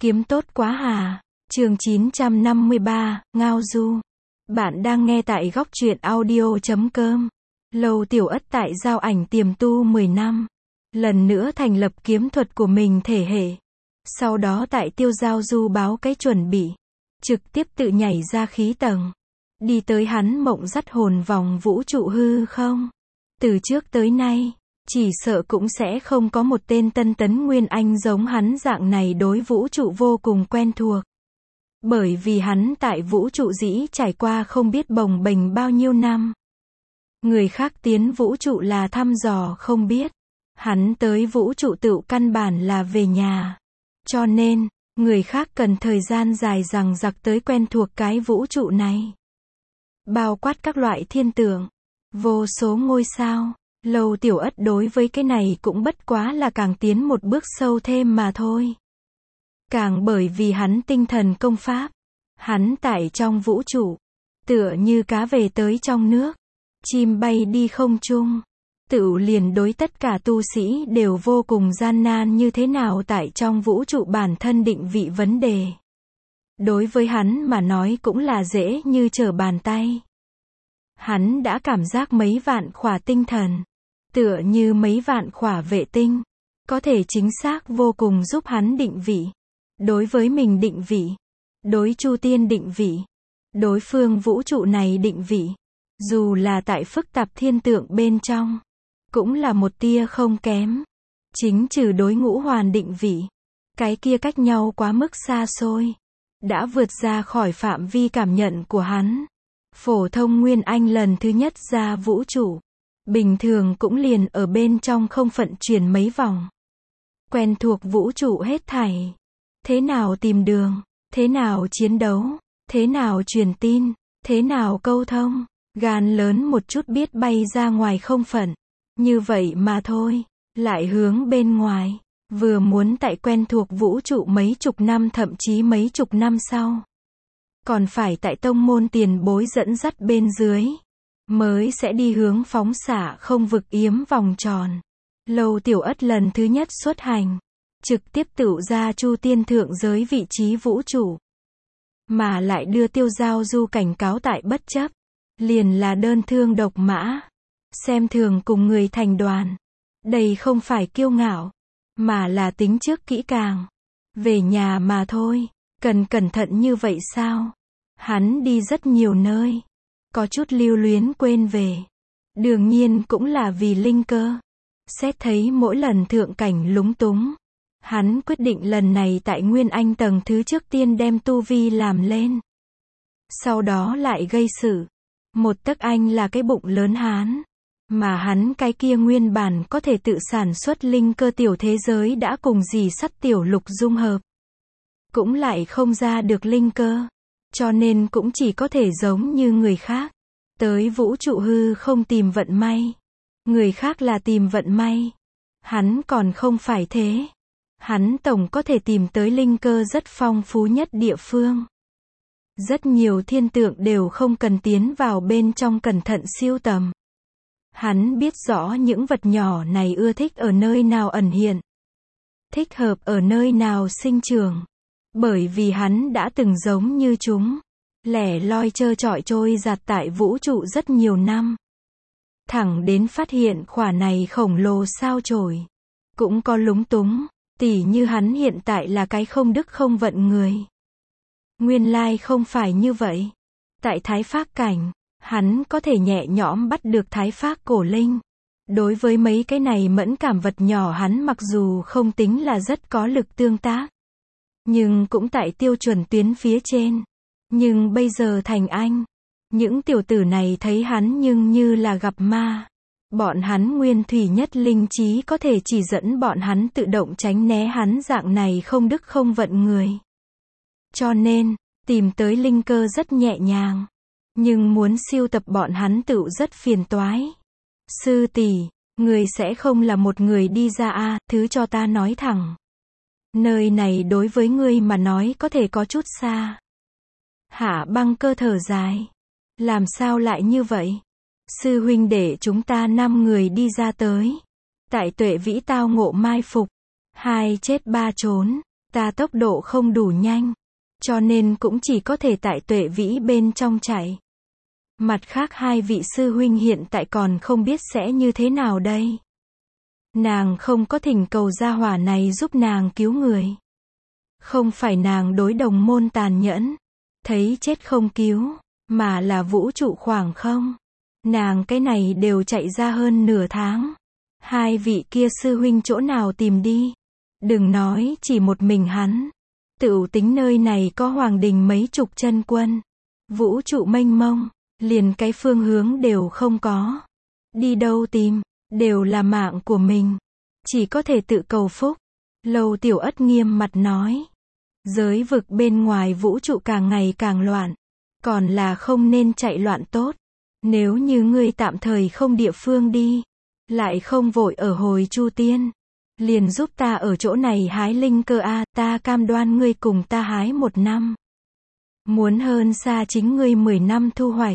Kiếm tốt quá hà. Chương 953, Ngao Du. Bạn đang nghe tại góc truyện audio.com. Lầu Tiểu Ất tại giao ảnh tiềm tu 10 năm. Lần nữa thành lập kiếm thuật của mình thể hệ. Sau đó tại Tiêu Giao Du báo cái chuẩn bị. Trực tiếp tự nhảy ra khí tầng. Đi tới hắn mộng dắt hồn vòng vũ trụ hư không. Từ trước tới nay, chỉ sợ cũng sẽ không có một tên tân tấn Nguyên Anh giống hắn dạng này đối vũ trụ vô cùng quen thuộc. Bởi vì hắn tại vũ trụ dĩ trải qua không biết bồng bềnh bao nhiêu năm. Người khác tiến vũ trụ là thăm dò không biết. Hắn tới vũ trụ tựu căn bản là về nhà. Cho nên, người khác cần thời gian dài dằng dặc tới quen thuộc cái vũ trụ này. Bao quát các loại thiên tượng, vô số ngôi sao. Lầu Tiểu Ất đối với cái này cũng bất quá là càng tiến một bước sâu thêm mà thôi. Càng bởi vì hắn tinh thần công pháp. Hắn tại trong vũ trụ. Tựa như cá về tới trong nước. Chim bay đi không trung. Tựu liền đối tất cả tu sĩ đều vô cùng gian nan như thế nào tại trong vũ trụ bản thân định vị vấn đề. Đối với hắn mà nói cũng là dễ như trở bàn tay. Hắn đã cảm giác mấy vạn khỏa tinh thần. Tựa như mấy vạn khỏa vệ tinh. Có thể chính xác vô cùng giúp hắn định vị. Đối với mình định vị. Đối Chu Tiên định vị. Đối phương vũ trụ này định vị. Dù là tại phức tạp thiên tượng bên trong. Cũng là một tia không kém. Chính trừ đối Ngũ Hoàn định vị. Cái kia cách nhau quá mức xa xôi. Đã vượt ra khỏi phạm vi cảm nhận của hắn. Phổ thông Nguyên Anh lần thứ nhất ra vũ trụ. Bình thường cũng liền ở bên trong không phận chuyển mấy vòng. Quen thuộc vũ trụ hết thảy. Thế nào tìm đường, thế nào chiến đấu, thế nào truyền tin, thế nào câu thông. Gan lớn một chút biết bay ra ngoài không phận. Như vậy mà thôi. Lại hướng bên ngoài. Vừa muốn tại quen thuộc vũ trụ mấy chục năm thậm chí mấy chục năm sau. Còn phải tại tông môn tiền bối dẫn dắt bên dưới. Mới sẽ đi hướng phóng xạ không vực yếm vòng tròn. Lầu Tiểu Ất lần thứ nhất xuất hành. Trực tiếp tựu ra Chu Tiên thượng giới vị trí vũ trụ. Mà lại đưa Tiêu Giao Du cảnh cáo tại bất chấp. Liền là đơn thương độc mã. Xem thường cùng người thành đoàn. Đây không phải kiêu ngạo. Mà là tính trước kỹ càng. Về nhà mà thôi. Cần cẩn thận như vậy sao? Hắn đi rất nhiều nơi. Có chút lưu luyến quên về. Đương nhiên cũng là vì linh cơ. Xét thấy mỗi lần thượng cảnh lúng túng. Hắn quyết định lần này tại Nguyên Anh tầng thứ trước tiên đem tu vi làm lên. Sau đó lại gây sự. Một tấc anh là cái bụng lớn hán. Mà hắn cái kia nguyên bản có thể tự sản xuất linh cơ tiểu thế giới đã cùng dì sắt tiểu lục dung hợp. Cũng lại không ra được linh cơ. Cho nên cũng chỉ có thể giống như người khác. Tới vũ trụ hư không tìm vận may. Người khác là tìm vận may. Hắn còn không phải thế. Hắn tổng có thể tìm tới linh cơ rất phong phú nhất địa phương. Rất nhiều thiên tượng đều không cần tiến vào bên trong cẩn thận siêu tầm. Hắn biết rõ những vật nhỏ này ưa thích ở nơi nào ẩn hiện. Thích hợp ở nơi nào sinh trưởng. Bởi vì hắn đã từng giống như chúng. Lẻ loi trơ trọi trôi giạt tại vũ trụ rất nhiều năm. Thẳng đến phát hiện khỏa này khổng lồ sao chổi. Cũng có lúng túng. Tỉ như hắn hiện tại là cái không đức không vận người. Nguyên lai không phải như vậy. Tại Thái Phác cảnh, hắn có thể nhẹ nhõm bắt được Thái Phác cổ linh. Đối với mấy cái này mẫn cảm vật nhỏ hắn mặc dù không tính là rất có lực tương tác. Nhưng cũng tại tiêu chuẩn tuyến phía trên. Nhưng bây giờ thành anh. Những tiểu tử này thấy hắn nhưng như là gặp ma. Bọn hắn nguyên thủy nhất linh trí có thể chỉ dẫn bọn hắn tự động tránh né hắn dạng này không đức không vận người. Cho nên, tìm tới linh cơ rất nhẹ nhàng. Nhưng muốn siêu tập bọn hắn tựu rất phiền toái. Sư tỷ, người sẽ không là một người đi ra a, thứ cho ta nói thẳng. Nơi này đối với ngươi mà nói có thể có chút xa. Hạ Băng Cơ thở dài. Làm sao lại như vậy? Sư huynh để chúng ta 5 người đi ra tới. Tại Tuệ Vĩ tao ngộ mai phục. 2 chết 3 trốn. Ta tốc độ không đủ nhanh, cho nên cũng chỉ có thể tại tuệ vĩ bên trong chạy. Mặt khác hai vị sư huynh hiện tại còn không biết sẽ như thế nào đây. Nàng không có thỉnh cầu gia hỏa này giúp nàng cứu người. Không phải nàng đối đồng môn tàn nhẫn, thấy chết không cứu, mà là vũ trụ khoảng không. Nàng cái này đều chạy ra hơn nửa tháng. Hai vị kia sư huynh chỗ nào tìm đi. Đừng nói chỉ một mình hắn. Tựu tính nơi này có hoàng đình mấy chục chân quân. Vũ trụ mênh mông, liền cái phương hướng đều không có. Đi đâu tìm, đều là mạng của mình. Chỉ có thể tự cầu phúc. Lâu Tiểu Ất nghiêm mặt nói. Giới vực bên ngoài vũ trụ càng ngày càng loạn. Còn là không nên chạy loạn tốt. Nếu như ngươi tạm thời không địa phương đi, lại không vội ở hồi Chu Tiên, liền giúp ta ở chỗ này hái linh cơ a, ta cam đoan ngươi cùng ta hái 1 năm. Muốn hơn xa chính ngươi 10 năm thu hoạch.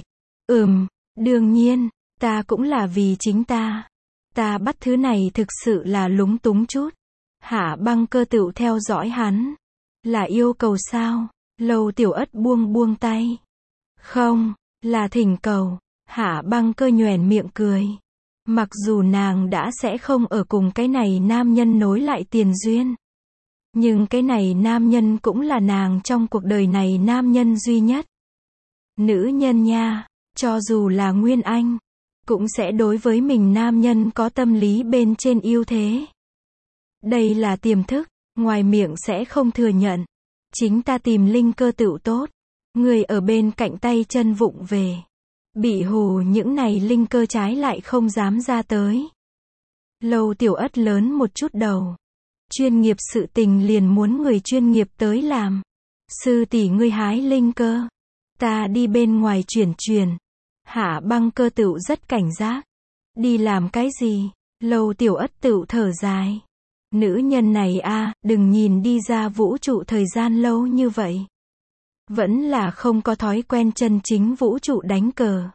Đương nhiên, ta cũng là vì chính ta. Ta bắt thứ này thực sự là lúng túng chút. Hạ Băng Cơ tựu theo dõi hắn. Là yêu cầu sao? Lâu Tiểu Ất buông tay. Không, là thỉnh cầu. Hạ Băng Cơ nhoẻn miệng cười. Mặc dù nàng đã sẽ không ở cùng cái này nam nhân nối lại tiền duyên. Nhưng cái này nam nhân cũng là nàng trong cuộc đời này nam nhân duy nhất. Nữ nhân nha, cho dù là Nguyên Anh, cũng sẽ đối với mình nam nhân có tâm lý bên trên ưu thế. Đây là tiềm thức, ngoài miệng sẽ không thừa nhận. Chính ta tìm linh cơ tựu tốt. Người ở bên cạnh tay chân vụng về. Bị hù những này linh cơ trái lại không dám ra tới. Lâu Tiểu Ất lớn một chút đầu. Chuyên nghiệp sự tình liền muốn người chuyên nghiệp tới làm. Sư tỷ ngươi hái linh cơ. Ta đi bên ngoài chuyển. Hạ Băng Cơ tựu rất cảnh giác. Đi làm cái gì? Lâu Tiểu Ất tựu thở dài. Nữ nhân này a, đừng nhìn đi ra vũ trụ thời gian lâu như vậy. Vẫn là không có thói quen chân chính vũ trụ đánh cờ.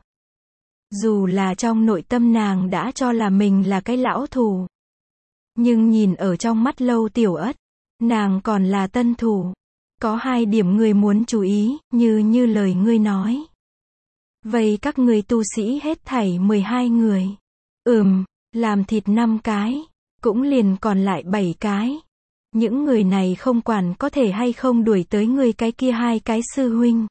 Dù là trong nội tâm nàng đã cho là mình là cái lão thù. Nhưng nhìn ở trong mắt Lâu Tiểu Ất, nàng còn là tân thủ. Có 2 điểm người muốn chú ý, như lời ngươi nói. Vậy các người tu sĩ hết thảy 12 người. Làm thịt 5 cái, cũng liền còn lại 7 cái. Những người này không quản có thể hay không đuổi tới người cái kia 2 cái sư huynh.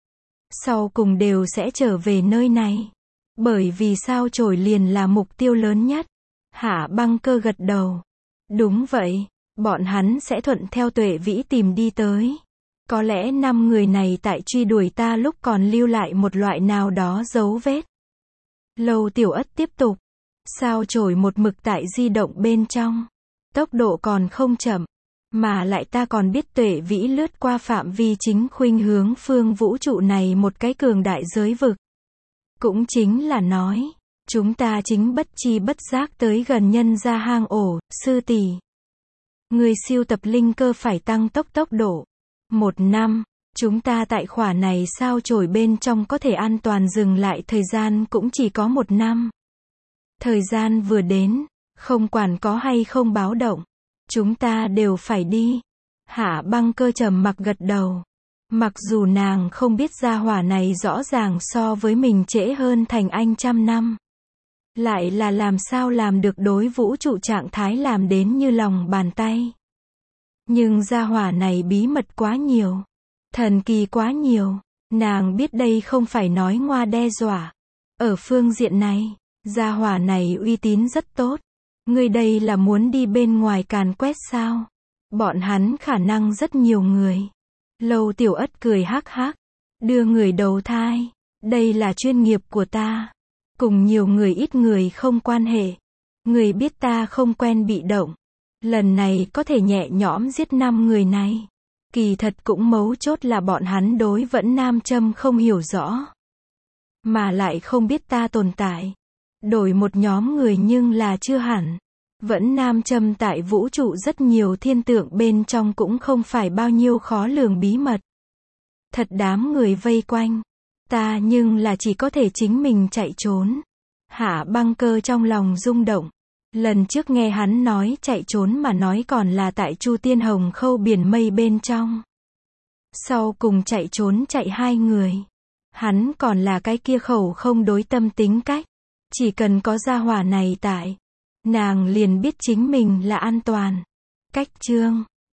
Sau cùng đều sẽ trở về nơi này. Bởi vì sao chổi liền là mục tiêu lớn nhất. Hạ Băng Cơ gật đầu. Đúng vậy, bọn hắn sẽ thuận theo tuệ vĩ tìm đi tới. Có lẽ 5 người này tại truy đuổi ta lúc còn lưu lại một loại nào đó dấu vết. Lâu Tiểu Ất tiếp tục. Sao chổi một mực tại di động bên trong. Tốc độ còn không chậm. Mà lại ta còn biết tuệ vĩ lướt qua phạm vi chính khuynh hướng phương vũ trụ này một cái cường đại giới vực. Cũng chính là nói, chúng ta chính bất chi bất giác tới gần nhân ra hang ổ, sư tỷ. Người siêu tập linh cơ phải tăng tốc độ. 1 năm, chúng ta tại khỏa này sao chổi bên trong có thể an toàn dừng lại thời gian cũng chỉ có 1 năm. Thời gian vừa đến, không quản có hay không báo động, chúng ta đều phải đi. Hạ Băng Cơ trầm mặc gật đầu. Mặc dù nàng không biết gia hỏa này rõ ràng so với mình trễ hơn thành anh 100 năm. Lại là làm sao làm được đối vũ trụ trạng thái làm đến như lòng bàn tay. Nhưng gia hỏa này bí mật quá nhiều. Thần kỳ quá nhiều. Nàng biết đây không phải nói ngoa đe dọa. Ở phương diện này, gia hỏa này uy tín rất tốt. Người đây là muốn đi bên ngoài càn quét sao? Bọn hắn khả năng rất nhiều người. Lâu Tiểu Ất cười hắc hắc. Đưa người đầu thai. Đây là chuyên nghiệp của ta. Cùng nhiều người ít người không quan hệ. Người biết ta không quen bị động. Lần này có thể nhẹ nhõm giết 5 người này. Kỳ thật cũng mấu chốt là bọn hắn đối vẫn nam châm không hiểu rõ. Mà lại không biết ta tồn tại. Đổi một nhóm người nhưng là chưa hẳn. Vẫn nam châm tại vũ trụ rất nhiều thiên tượng bên trong cũng không phải bao nhiêu khó lường bí mật. Thật đám người vây quanh. Ta nhưng là chỉ có thể chính mình chạy trốn. Hạ Băng Cơ trong lòng rung động. Lần trước nghe hắn nói chạy trốn mà nói còn là tại Chu Tiên Hồng Khâu biển mây bên trong. Sau cùng chạy trốn chạy 2 người. Hắn còn là cái kia khẩu không đối tâm tính cách. Chỉ cần có gia hỏa này tại, nàng liền biết chính mình là an toàn. Cách chương